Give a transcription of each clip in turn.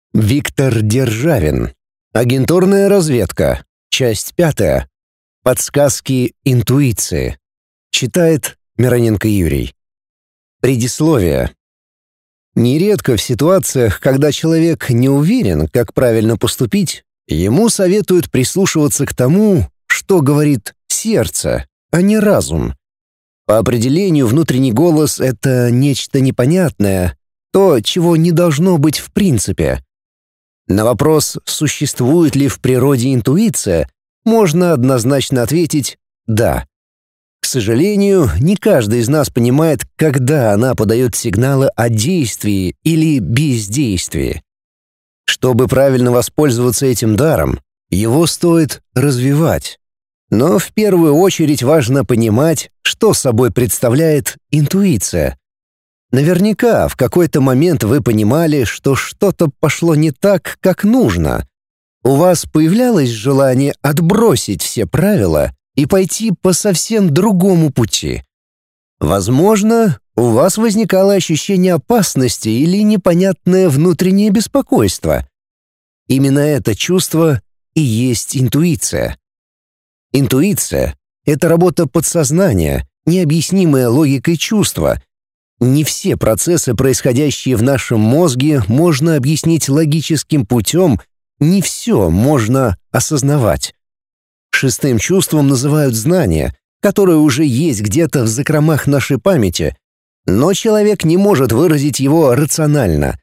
Виктор Державин. Агентурная разведка. Часть 5. Подсказки интуиции. Читает Мироненко Юрий. Предисловие. Нередко в ситуациях, когда человек не уверен, как правильно поступить, ему советуют прислушиваться к тому, что говорит сердце, а не разум. По определению, внутренний голос — это нечто непонятное, то, чего не должно быть в принципе. На вопрос, существует ли в природе интуиция, можно однозначно ответить «да». К сожалению, не каждый из нас понимает, когда она подает сигналы о действии или бездействии. Чтобы правильно воспользоваться этим даром, его стоит развивать. Но в первую очередь важно понимать, что собой представляет интуиция. Наверняка в какой-то момент вы понимали, что что-то пошло не так, как нужно. У вас появлялось желание отбросить все правила и пойти по совсем другому пути. Возможно, у вас возникало ощущение опасности или непонятное внутреннее беспокойство. Именно это чувство и есть интуиция. Интуиция — это работа подсознания, необъяснимая логикой чувства. Не все процессы, происходящие в нашем мозге, можно объяснить логическим путем, не все можно осознавать. Шестым чувством называют знания, которые уже есть где-то в закромах нашей памяти, но человек не может выразить его рационально.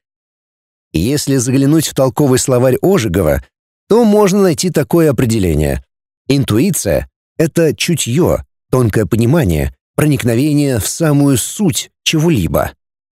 Если заглянуть в толковый словарь Ожегова, то можно найти такое определение. Интуиция — это чутье, тонкое понимание, проникновение в самую суть чего-либо.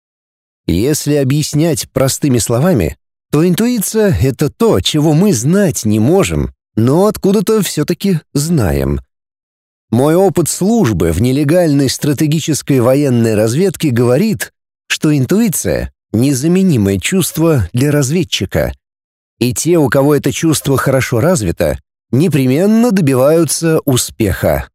Если объяснять простыми словами, то интуиция — это то, чего мы знать не можем, но откуда-то все-таки знаем. Мой опыт службы в нелегальной стратегической военной разведке говорит, что интуиция — незаменимое чувство для разведчика. И те, у кого это чувство хорошо развито, непременно добиваются успеха.